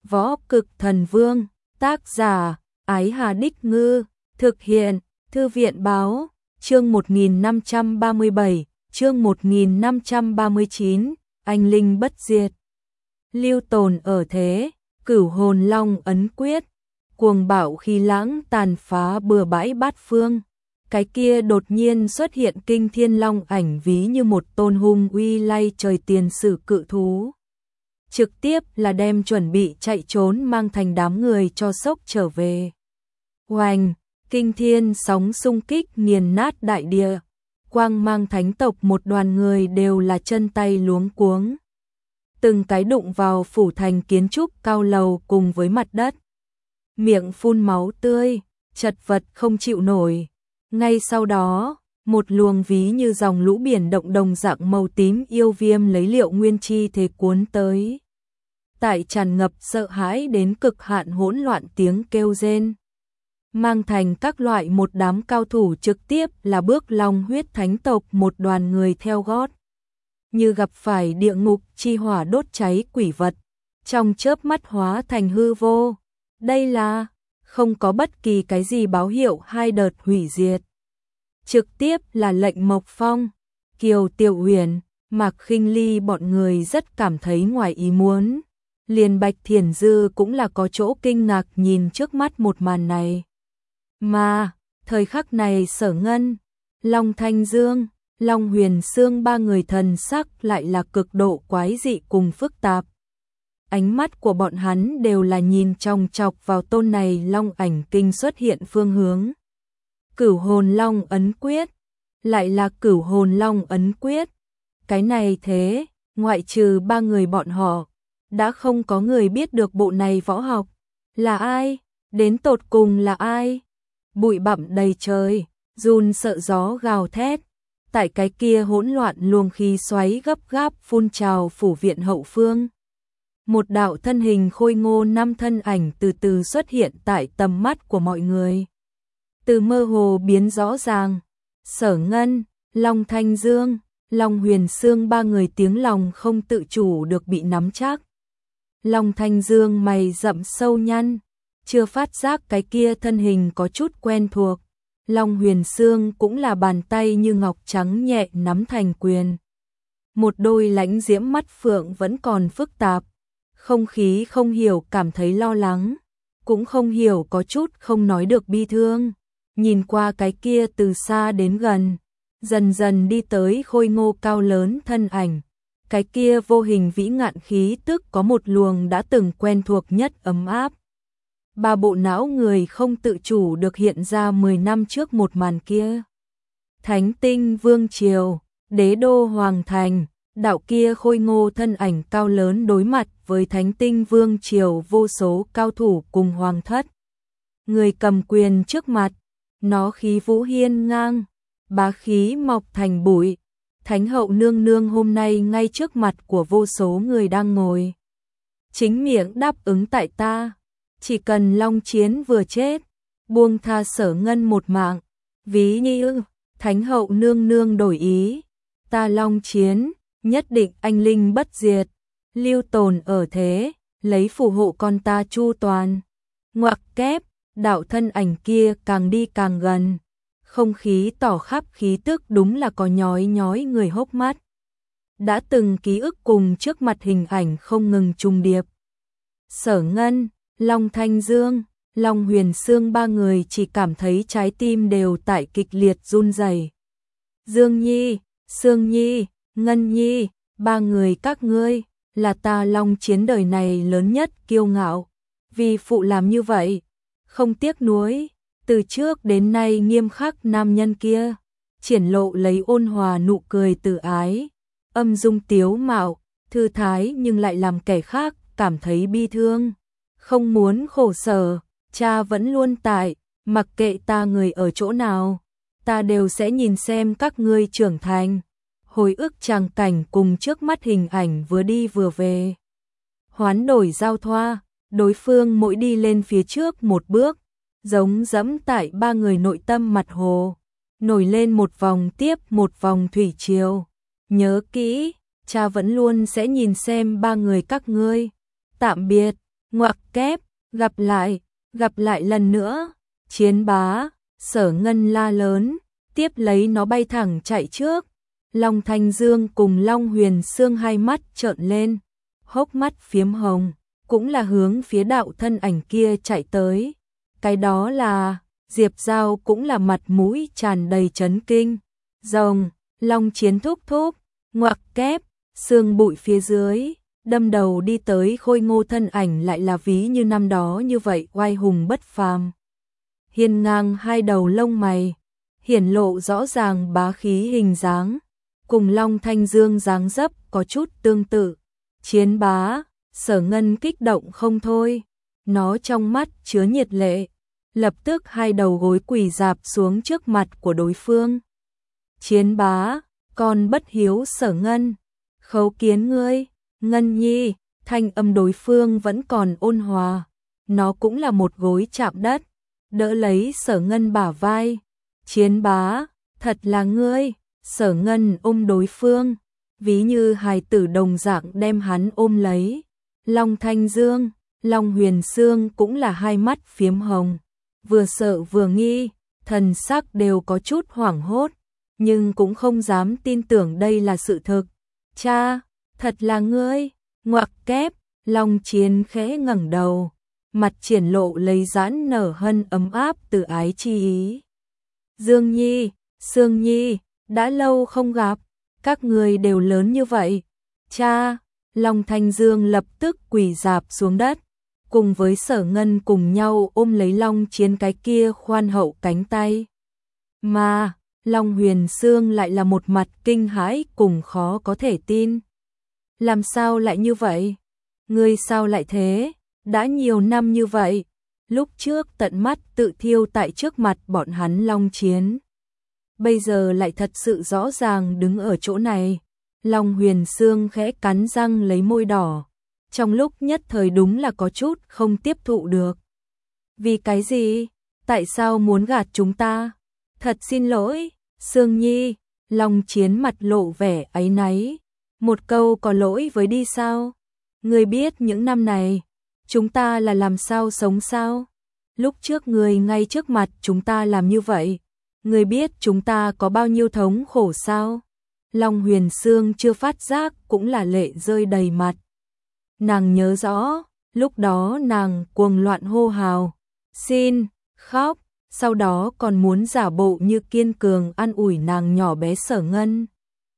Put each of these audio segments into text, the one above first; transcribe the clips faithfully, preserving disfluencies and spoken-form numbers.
Võ Cực Thần Vương, tác giả, Ái Hà Đích Ngư, thực hiện, Thư viện Báo, chương một nghìn năm trăm ba mươi bảy, chương một nghìn năm trăm ba mươi chín, anh linh bất diệt. Lưu tồn ở thế, Cửu Hồn Long ấn quyết, cuồng bạo khí lãng tàn phá bừa bãi bát phương. Cái kia đột nhiên xuất hiện kinh thiên long ảnh ví như một tôn hung uy lay trời tiền sử cự thú. Trực tiếp là đem chuẩn bị chạy trốn mang thành đám người cho sốc trở về. Oanh, kinh thiên sóng xung kích nghiền nát đại địa. Quang mang thánh tộc một đoàn người đều là chân tay luống cuống. Từng cái đụng vào phủ thành kiến trúc cao lầu cùng với mặt đất. Miệng phun máu tươi, chật vật không chịu nổi. Ngay sau đó, một luồng ví như dòng lũ biển động đồng dạng màu tím yêu viêm lấy liệu nguyên chi thế cuốn tới. Tại tràn ngập sợ hãi đến cực hạn hỗn loạn tiếng kêu rên. Mang thành các loại một đám cao thủ trực tiếp là bước long huyết thánh tộc một đoàn người theo gót. Như gặp phải địa ngục chi hỏa đốt cháy quỷ vật, trong chớp mắt hóa thành hư vô. Đây là không có bất kỳ cái gì báo hiệu hai đợt hủy diệt. Trực tiếp là lệnh Mộc Phong, Kiều Tiểu Huyền, Mạc Khinh Ly bọn người rất cảm thấy ngoài ý muốn. Liền Bạch Thiển Dư cũng là có chỗ kinh ngạc nhìn trước mắt một màn này. Mà, thời khắc này Sở Ngân, Long Thanh Dương, Long Huyền Sương ba người thần sắc lại là cực độ quái dị cùng phức tạp. Ánh mắt của bọn hắn đều là nhìn chòng chọc vào tôn này long ảnh kinh xuất hiện phương hướng. Cửu Hồn Long ấn quyết, lại là Cửu Hồn Long ấn quyết. Cái này thế, ngoại trừ ba người bọn họ, đã không có người biết được bộ này võ học. Là ai? Đến tột cùng là ai? Bụi bặm đầy trời, run sợ gió gào thét. Tại cái kia hỗn loạn luồng khí xoáy gấp gáp phun trào phủ viện hậu phương. Một đạo thân hình khôi ngô năm thân ảnh từ từ xuất hiện tại tầm mắt của mọi người. Từ mơ hồ biến rõ ràng, Sở Ngân, Long Thanh Dương, Long Huyền Sương ba người tiếng lòng không tự chủ được bị nắm chắc. Long Thanh Dương mày rậm sâu nhăn, chưa phát giác cái kia thân hình có chút quen thuộc. Long Huyền Sương cũng là bàn tay như ngọc trắng nhẹ nắm thành quyền. Một đôi lãnh diễm mắt phượng vẫn còn phức tạp. Không khí không hiểu cảm thấy lo lắng, cũng không hiểu có chút không nói được bi thương. Nhìn qua cái kia từ xa đến gần, dần dần đi tới khôi ngô cao lớn thân ảnh. Cái kia vô hình vĩ ngạn khí tức có một luồng đã từng quen thuộc nhất ấm áp. Ba bộ não người không tự chủ được hiện ra mười năm trước một màn kia. Thánh Tinh Vương Triều, Đế đô Hoàng Thành, đạo kia khôi ngô thân ảnh cao lớn đối mặt với Thánh Tinh Vương Triều vô số cao thủ cùng hoàng thất. Người cầm quyền trước mặt, nó khí vũ hiên ngang, bá khí mọc thành bụi. Thánh hậu nương nương hôm nay ngay trước mặt của vô số người đang ngồi. Chính miệng đáp ứng tại ta, chỉ cần Long Chiến vừa chết, buông tha Sở Ngân một mạng. Ví như Thánh hậu nương nương đổi ý, ta Long Chiến nhất định anh linh bất diệt, lưu tồn ở thế, lấy phù hộ con ta chu toàn. Ngoặc kép, đạo thân ảnh kia càng đi càng gần. Không khí tỏ khắp khí tức đúng là có nhói nhói người hốc mắt. Đã từng ký ức cùng trước mặt hình ảnh không ngừng trùng điệp. Sở Ngân, Long Thanh Dương, Long Huyền Sương ba người chỉ cảm thấy trái tim đều tại kịch liệt run rẩy. Dương Nhi, Sương Nhi, Ngân Nhi, ba người các ngươi, là ta Long Chiến đời này lớn nhất kiêu ngạo. Vì phụ làm như vậy, không tiếc nuối. Từ trước đến nay nghiêm khắc nam nhân kia, triển lộ lấy ôn hòa nụ cười từ ái, âm dung tiếu mạo, thư thái nhưng lại làm kẻ khác cảm thấy bi thương. Không muốn khổ sở, cha vẫn luôn tại, mặc kệ ta người ở chỗ nào, ta đều sẽ nhìn xem các ngươi trưởng thành. Hồi ức tràng cảnh cùng trước mắt hình ảnh vừa đi vừa về. Hoán đổi giao thoa, đối phương mỗi đi lên phía trước một bước, giống dẫm tại ba người nội tâm mặt hồ, nổi lên một vòng tiếp một vòng thủy triều. Nhớ kỹ, cha vẫn luôn sẽ nhìn xem ba người các ngươi. Tạm biệt. ngoặc kép, gặp lại, gặp lại lần nữa. Chiến bá, Sở Ngân la lớn, tiếp lấy nó bay thẳng chạy trước. Long Thanh Dương cùng Long Huyền Sương hai mắt trợn lên, hốc mắt phiếm hồng, cũng là hướng phía đạo thân ảnh kia chạy tới. Cái đó là, Diệp Giao cũng là mặt mũi tràn đầy chấn kinh. Rồng, Long Chiến thúc thúc, ngoặc kép, xương bụi phía dưới, đâm đầu đi tới khôi ngô thân ảnh lại là ví như năm đó như vậy oai hùng bất phàm. Hiên ngang hai đầu lông mày, hiển lộ rõ ràng bá khí hình dáng, cùng Long Thanh Dương dáng dấp có chút tương tự. Chiến bá, Sở Ngân kích động không thôi, nó trong mắt chứa nhiệt lệ, lập tức hai đầu gối quỳ rạp xuống trước mặt của đối phương. Chiến bá, con bất hiếu Sở Ngân, khấu kiến ngươi, Ngân nhi, thanh âm đối phương vẫn còn ôn hòa, nó cũng là một gối chạm đất, đỡ lấy Sở Ngân bả vai. Chiến bá, thật là ngươi. Sở Ngân ôm đối phương, ví như hài tử đồng dạng đem hắn ôm lấy. Long Thanh Dương, Long Huyền Sương cũng là hai mắt phiếm hồng, vừa sợ vừa nghi, thần sắc đều có chút hoảng hốt, nhưng cũng không dám tin tưởng đây là sự thực. Cha, thật là ngươi, ngoặc kép, Long Chiến khẽ ngẩng đầu, mặt triển lộ lấy giãn nở hân ấm áp từ ái chi ý. Dương Nhi, Sương Nhi, đã lâu không gặp, các người đều lớn như vậy. Cha, Long Thanh Dương lập tức quỳ rạp xuống đất, cùng với Sở Ngân cùng nhau ôm lấy Long Chiến cái kia khoan hậu cánh tay. Mà, Long Huyền Sương lại là một mặt kinh hãi cùng khó có thể tin. Làm sao lại như vậy? Ngươi sao lại thế? Đã nhiều năm như vậy, lúc trước tận mắt tự thiêu tại trước mặt bọn hắn Long Chiến. Bây giờ lại thật sự rõ ràng đứng ở chỗ này. Long Huyền Sương khẽ cắn răng lấy môi đỏ, trong lúc nhất thời đúng là có chút không tiếp thụ được. Vì cái gì? Tại sao muốn gạt chúng ta? Thật xin lỗi, Sương Nhi. Long Chiến mặt lộ vẻ áy náy. Một câu có lỗi với đi sao? Ngươi biết những năm này, chúng ta là làm sao sống sao? Lúc trước người ngay trước mặt chúng ta làm như vậy, người biết chúng ta có bao nhiêu thống khổ sao? Long Huyền Sương chưa phát giác cũng là lệ rơi đầy mặt. Nàng nhớ rõ, lúc đó nàng cuồng loạn hô hào, xin, khóc, sau đó còn muốn giả bộ như kiên cường an ủi nàng nhỏ bé Sở Ngân.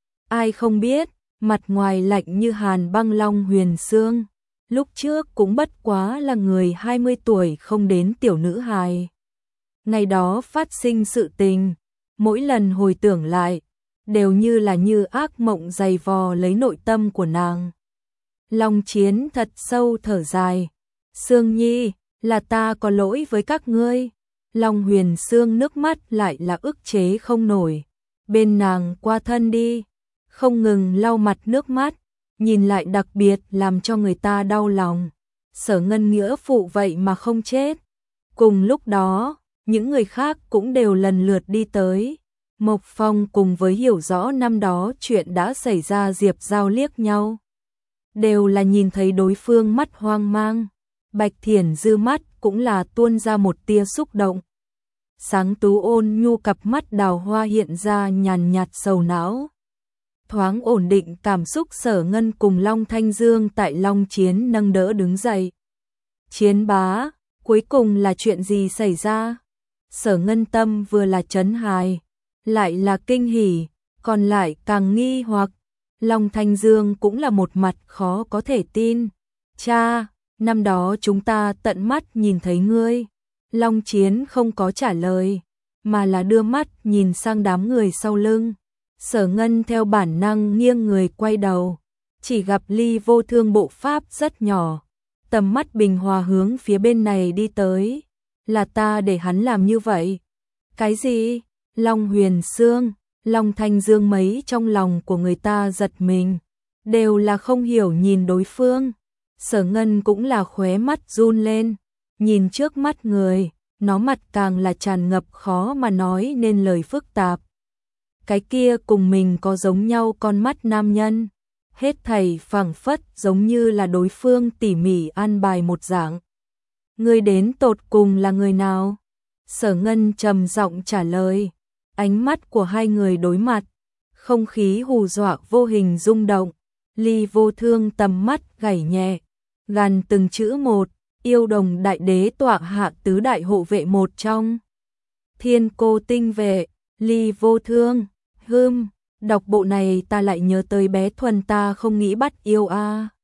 Ai không biết, mặt ngoài lạnh như hàn băng Long Huyền Sương, lúc trước cũng bất quá là người hai mươi tuổi không đến tiểu nữ hài. Ngày đó phát sinh sự tình, mỗi lần hồi tưởng lại, đều như là như ác mộng dày vò lấy nội tâm của nàng. Long Chiến thật sâu thở dài, Sương Nhi, là ta có lỗi với các ngươi. Long Huyền Sương nước mắt lại là ức chế không nổi, bên nàng qua thân đi, không ngừng lau mặt nước mắt, nhìn lại đặc biệt làm cho người ta đau lòng. Sở Ngân nghĩa phụ vậy mà không chết. Cùng lúc đó, những người khác cũng đều lần lượt đi tới. Mộc Phong cùng với hiểu rõ năm đó chuyện đã xảy ra Diệp Giao liếc nhau, đều là nhìn thấy đối phương mắt hoang mang. Bạch Thiển Dư mắt cũng là tuôn ra một tia xúc động. Sáng tú ôn nhu cặp mắt đào hoa hiện ra nhàn nhạt sầu não. Thoáng ổn định cảm xúc Sở Ngân cùng Long Thanh Dương tại Long Chiến nâng đỡ đứng dậy. Chiến bá, cuối cùng là chuyện gì xảy ra? Sở Ngân tâm vừa là chấn hài, lại là kinh hỉ, còn lại càng nghi hoặc. Long Thanh Dương cũng là một mặt khó có thể tin. Cha, năm đó chúng ta tận mắt nhìn thấy ngươi. Long Chiến không có trả lời, mà là đưa mắt nhìn sang đám người sau lưng. Sở Ngân theo bản năng nghiêng người quay đầu, chỉ gặp Ly Vô Thương bộ pháp rất nhỏ, tầm mắt bình hòa hướng phía bên này đi tới. Là ta để hắn làm như vậy. Cái gì? Long Huyền Sương, Long Thanh Dương mấy trong lòng của người ta giật mình, đều là không hiểu nhìn đối phương. Sở Ngân cũng là khóe mắt run lên, nhìn trước mắt người, nó mặt càng là tràn ngập khó mà nói nên lời phức tạp. Cái kia cùng mình có giống nhau con mắt nam nhân, hết thảy phảng phất giống như là đối phương tỉ mỉ an bài một dạng. Ngươi đến tột cùng là người nào? Sở Ngân trầm giọng trả lời. Ánh mắt của hai người đối mặt, không khí hù dọa vô hình rung động. Ly Vô Thương tầm mắt gảy nhẹ, gằn từng chữ một, yêu đồng đại đế tọa hạ tứ đại hộ vệ một trong. Thiên Cô tinh vệ, Ly Vô Thương, hưm, đọc bộ này ta lại nhớ tới bé Thuần ta không nghĩ bắt yêu a.